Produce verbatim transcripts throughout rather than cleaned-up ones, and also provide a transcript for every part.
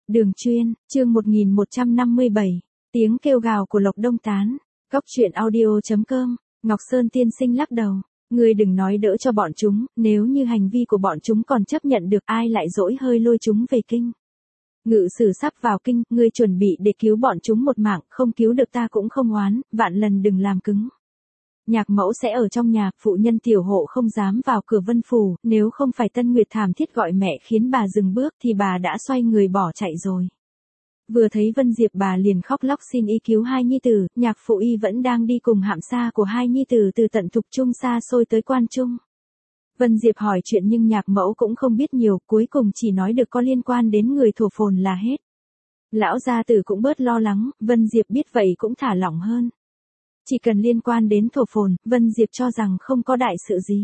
Đường chuyên, chương một nghìn một trăm năm mươi bảy, tiếng kêu gào của Lộc Đông Tán, góc truyện audio chấm com, Ngọc Sơn tiên sinh lắc đầu, ngươi đừng nói đỡ cho bọn chúng, nếu như hành vi của bọn chúng còn chấp nhận được ai lại dỗi hơi lôi chúng về kinh. Ngự sử sắp vào kinh, ngươi chuẩn bị để cứu bọn chúng một mạng, không cứu được ta cũng không oán, vạn lần đừng làm cứng. Nhạc mẫu sẽ ở trong nhà, phụ nhân tiểu hộ không dám vào cửa Vân Phủ, nếu không phải Tân Nguyệt thảm thiết gọi mẹ khiến bà dừng bước thì bà đã xoay người bỏ chạy rồi. Vừa thấy Vân Diệp bà liền khóc lóc xin y cứu hai nhi tử, nhạc phụ y vẫn đang đi cùng hạm xa của hai nhi tử từ tận Thục Trung xa xôi tới Quan Trung. Vân Diệp hỏi chuyện nhưng nhạc mẫu cũng không biết nhiều, cuối cùng chỉ nói được có liên quan đến người thổ phồn là hết. Lão gia tử cũng bớt lo lắng, Vân Diệp biết vậy cũng thả lỏng hơn. Chỉ cần liên quan đến thổ phồn, Vân Diệp cho rằng không có đại sự gì.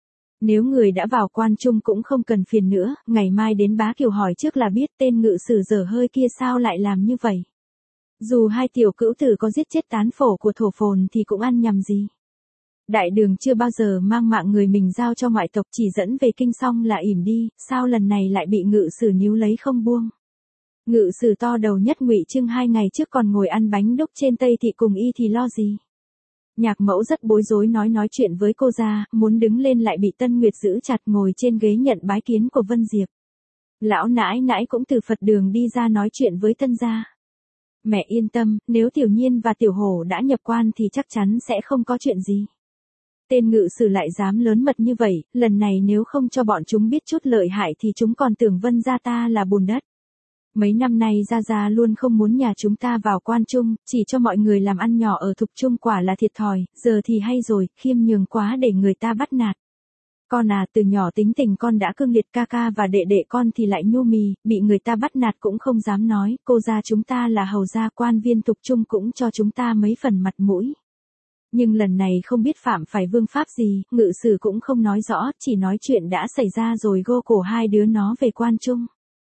Nếu người đã vào Quan Trung cũng không cần phiền nữa, ngày mai đến Bá Kiều hỏi trước là biết tên ngự sử dở hơi kia sao lại làm như vậy. Dù hai tiểu cữu tử có giết chết tán phổ của thổ phồn thì cũng ăn nhầm gì. Đại đường chưa bao giờ mang mạng người mình giao cho ngoại tộc, chỉ dẫn về kinh xong là ỉm đi, sao lần này lại bị ngự sử níu lấy không buông. Ngự sử to đầu nhất Ngụy Trưng hai ngày trước còn ngồi ăn bánh đúc trên Tây Thị cùng y thì lo gì. Nhạc mẫu rất bối rối nói nói chuyện với cô ra, muốn đứng lên lại bị Tân Nguyệt giữ chặt ngồi trên ghế nhận bái kiến của Vân Diệp. Lão nãi nãi cũng từ Phật đường đi ra nói chuyện với Tân gia. Mẹ yên tâm, nếu Tiểu Nhiên và Tiểu Hổ đã nhập quan thì chắc chắn sẽ không có chuyện gì. Tên ngự sử lại dám lớn mật như vậy, lần này nếu không cho bọn chúng biết chút lợi hại thì chúng còn tưởng Vân gia ta là bùn đất. Mấy năm nay Gia Gia luôn không muốn nhà chúng ta vào Quan Trung, chỉ cho mọi người làm ăn nhỏ ở Thục Trung quả là thiệt thòi, giờ thì hay rồi, khiêm nhường quá để người ta bắt nạt. Con à, từ nhỏ tính tình con đã cương liệt, ca ca và đệ đệ con thì lại nhu mì, bị người ta bắt nạt cũng không dám nói, cô gia chúng ta là hầu gia quan viên Thục Trung cũng cho chúng ta mấy phần mặt mũi. Nhưng lần này không biết phạm phải vương pháp gì, ngự sử cũng không nói rõ, chỉ nói chuyện đã xảy ra rồi gô cổ hai đứa nó về Quan Trung.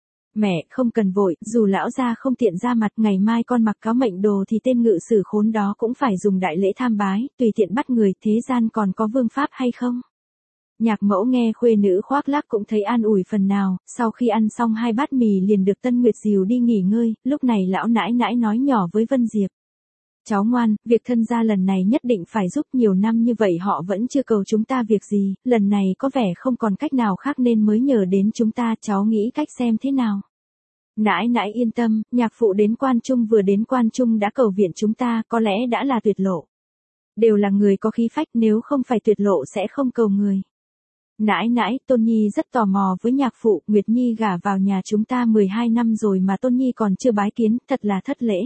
Mẹ, không cần vội, dù lão gia không tiện ra mặt, ngày mai con mặc cáo mệnh đồ thì tên ngự sử khốn đó cũng phải dùng đại lễ tham bái, tùy tiện bắt người, thế gian còn có vương pháp hay không? Nhạc mẫu nghe khuê nữ khoác lác cũng thấy an ủi phần nào, sau khi ăn xong hai bát mì liền được Tân Nguyệt dìu đi nghỉ ngơi, lúc này lão nãi nãi nói nhỏ với Vân Diệp. Cháu ngoan, việc thân gia lần này nhất định phải giúp, nhiều năm như vậy họ vẫn chưa cầu chúng ta việc gì, lần này có vẻ không còn cách nào khác nên mới nhờ đến chúng ta, cháu nghĩ cách xem thế nào. Nãi nãi yên tâm, nhạc phụ đến Quan Trung vừa đến Quan Trung đã cầu viện chúng ta, có lẽ đã là tuyệt lộ. Đều là người có khí phách, nếu không phải tuyệt lộ sẽ không cầu người. Nãi nãi, Tôn Nhi rất tò mò với nhạc phụ, Nguyệt Nhi gả vào nhà chúng ta mười hai năm rồi mà Tôn Nhi còn chưa bái kiến, thật là thất lễ.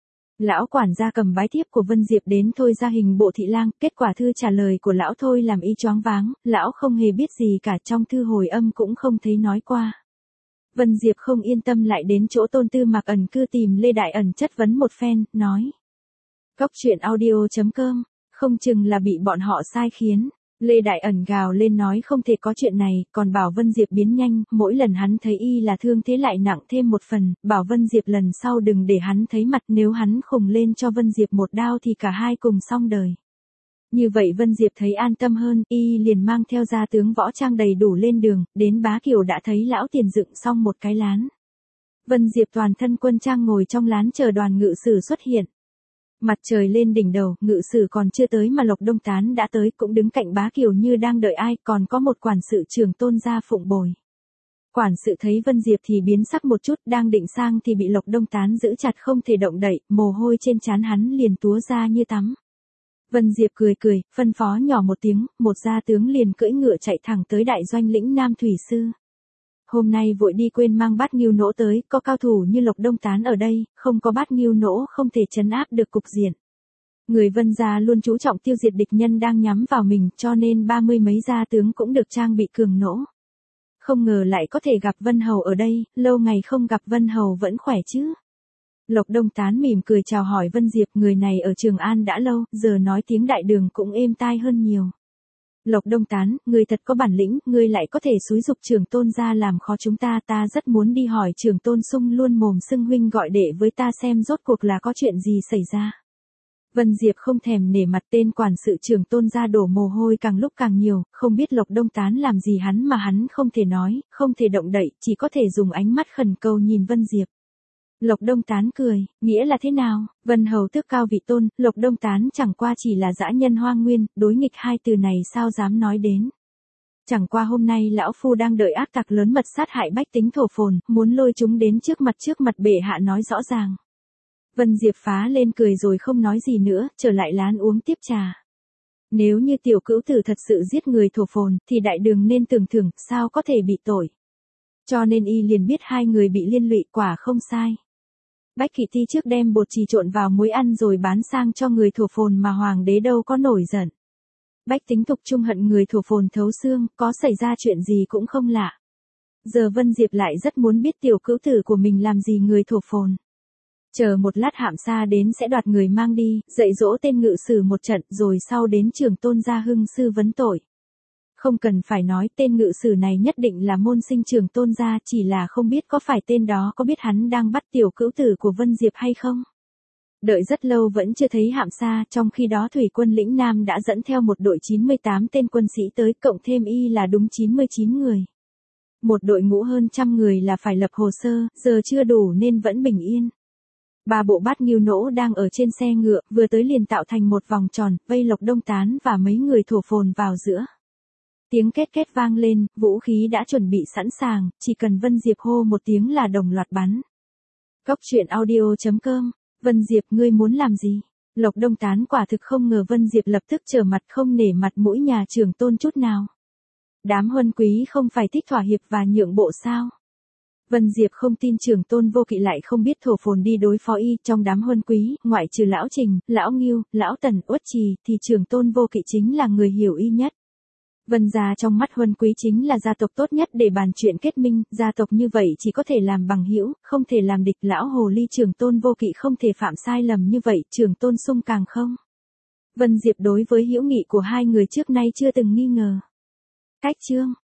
Lão quản gia cầm bái thiếp của Vân Diệp đến Thôi ra hình bộ thị lang, kết quả thư trả lời của lão Thôi làm y choáng váng, lão không hề biết gì cả, trong thư hồi âm cũng không thấy nói qua. Vân Diệp không yên tâm lại đến chỗ Tôn Tư Mạc ẩn cư tìm Lê Đại Ẩn chất vấn một phen, nói. Góc truyện audio chấm com, không chừng là bị bọn họ sai khiến. Lê Đại Ẩn gào lên nói không thể có chuyện này, còn bảo Vân Diệp biến nhanh, mỗi lần hắn thấy y là thương thế lại nặng thêm một phần, bảo Vân Diệp lần sau đừng để hắn thấy mặt, nếu hắn khùng lên cho Vân Diệp một đao thì cả hai cùng xong đời. Như vậy Vân Diệp thấy an tâm hơn, y liền mang theo gia tướng võ trang đầy đủ lên đường, đến Bá Kiều đã thấy lão tiền dựng xong một cái lán. Vân Diệp toàn thân quân trang ngồi trong lán chờ đoàn ngự sử xuất hiện. Mặt trời lên đỉnh đầu, ngự sử còn chưa tới mà Lộc Đông Tán đã tới, cũng đứng cạnh Bá Kiều như đang đợi ai, còn có một quản sự trưởng Tôn gia phụng bồi. Quản sự thấy Vân Diệp thì biến sắc một chút, đang định sang thì bị Lộc Đông Tán giữ chặt không thể động đậy, mồ hôi trên trán hắn liền túa ra như tắm. Vân Diệp cười cười, phân phó nhỏ một tiếng, một gia tướng liền cưỡi ngựa chạy thẳng tới đại doanh lĩnh Nam Thủy Sư. Hôm nay vội đi quên mang bát ngưu nỗ tới, có cao thủ như Lộc Đông Tán ở đây, không có bát ngưu nỗ không thể trấn áp được cục diện. Người Vân gia luôn chú trọng tiêu diệt địch nhân đang nhắm vào mình, cho nên ba mươi mấy gia tướng cũng được trang bị cường nỗ. Không ngờ lại có thể gặp Vân Hầu ở đây, lâu ngày không gặp Vân Hầu vẫn khỏe chứ. Lộc Đông Tán mỉm cười chào hỏi Vân Diệp, người này ở Trường An đã lâu, giờ nói tiếng đại đường cũng êm tai hơn nhiều. Lộc Đông Tán, ngươi thật có bản lĩnh, ngươi lại có thể xúi giục Trường Tôn ra làm khó chúng ta, ta rất muốn đi hỏi Trường Tôn Sung luôn mồm xưng huynh gọi đệ với ta xem rốt cuộc là có chuyện gì xảy ra. Vân Diệp không thèm nể mặt, tên quản sự Trường Tôn ra đổ mồ hôi càng lúc càng nhiều, không biết Lộc Đông Tán làm gì hắn mà hắn không thể nói, không thể động đậy, chỉ có thể dùng ánh mắt khẩn cầu nhìn Vân Diệp. Lộc Đông Tán cười, nghĩa là thế nào? Vân hầu tước cao vị tôn, Lộc Đông Tán chẳng qua chỉ là dã nhân hoang nguyên, đối nghịch hai từ này sao dám nói đến. Chẳng qua hôm nay lão phu đang đợi ác tặc lớn mật sát hại bách tính thổ phồn, muốn lôi chúng đến trước mặt trước mặt bệ hạ nói rõ ràng. Vân Diệp phá lên cười rồi không nói gì nữa, trở lại lán uống tiếp trà. Nếu như tiểu cữu tử thật sự giết người thổ phồn, thì đại đường nên tưởng thưởng, sao có thể bị tội. Cho nên y liền biết hai người bị liên lụy, quả không sai. Bách Kỵ Ti trước đem bột chì trộn vào muối ăn rồi bán sang cho người thổ phồn mà hoàng đế đâu có nổi giận. Bách tính thục trung hận người thổ phồn thấu xương, có xảy ra chuyện gì cũng không lạ. Giờ Vân Diệp lại rất muốn biết tiểu cữu tử của mình làm gì người thổ phồn. Chờ một lát Hạm Sa đến sẽ đoạt người mang đi, dạy dỗ tên ngự sử một trận rồi sau đến Trường Tôn Gia Hưng sư vấn tội. Không cần phải nói tên ngự sử này nhất định là môn sinh Trường Tôn Gia, chỉ là không biết có phải tên đó có biết hắn đang bắt tiểu cữu tử của Vân Diệp hay không. Đợi rất lâu vẫn chưa thấy Hạm Sa, trong khi đó thủy quân lĩnh Nam đã dẫn theo một đội chín mươi tám tên quân sĩ tới, cộng thêm y là đúng chín mươi chín người. Một đội ngũ hơn trăm người là phải lập hồ sơ, giờ chưa đủ nên vẫn bình yên. Ba bộ bát nghiêu nỗ đang ở trên xe ngựa, vừa tới liền tạo thành một vòng tròn, vây Lộc Đông Tán và mấy người thổ phồn vào giữa. Tiếng két két vang lên, vũ khí đã chuẩn bị sẵn sàng, chỉ cần Vân Diệp hô một tiếng là đồng loạt bắn. Góc truyện audio chấm com. Vân Diệp, ngươi muốn làm gì? Lộc Đông Tán quả thực không ngờ Vân Diệp lập tức trở mặt không nể mặt mũi nhà Trường Tôn chút nào. Đám huân quý không phải thích thỏa hiệp và nhượng bộ sao? Vân Diệp không tin Trường Tôn Vô Kỵ lại không biết thổ phồn đi đối phó y, trong đám huân quý, ngoại trừ lão Trình, lão Ngưu, lão Tần, Uất Trì, thì Trường Tôn Vô Kỵ chính là người hiểu y nhất. Vân gia trong mắt huân quý chính là gia tộc tốt nhất để bàn chuyện kết minh, gia tộc như vậy chỉ có thể làm bằng hữu, không thể làm địch. Lão hồ ly Trường Tôn Vô Kỵ không thể phạm sai lầm như vậy, Trường Tôn Sung càng không. Vân Diệp đối với hữu nghị của hai người trước nay chưa từng nghi ngờ. Cách chương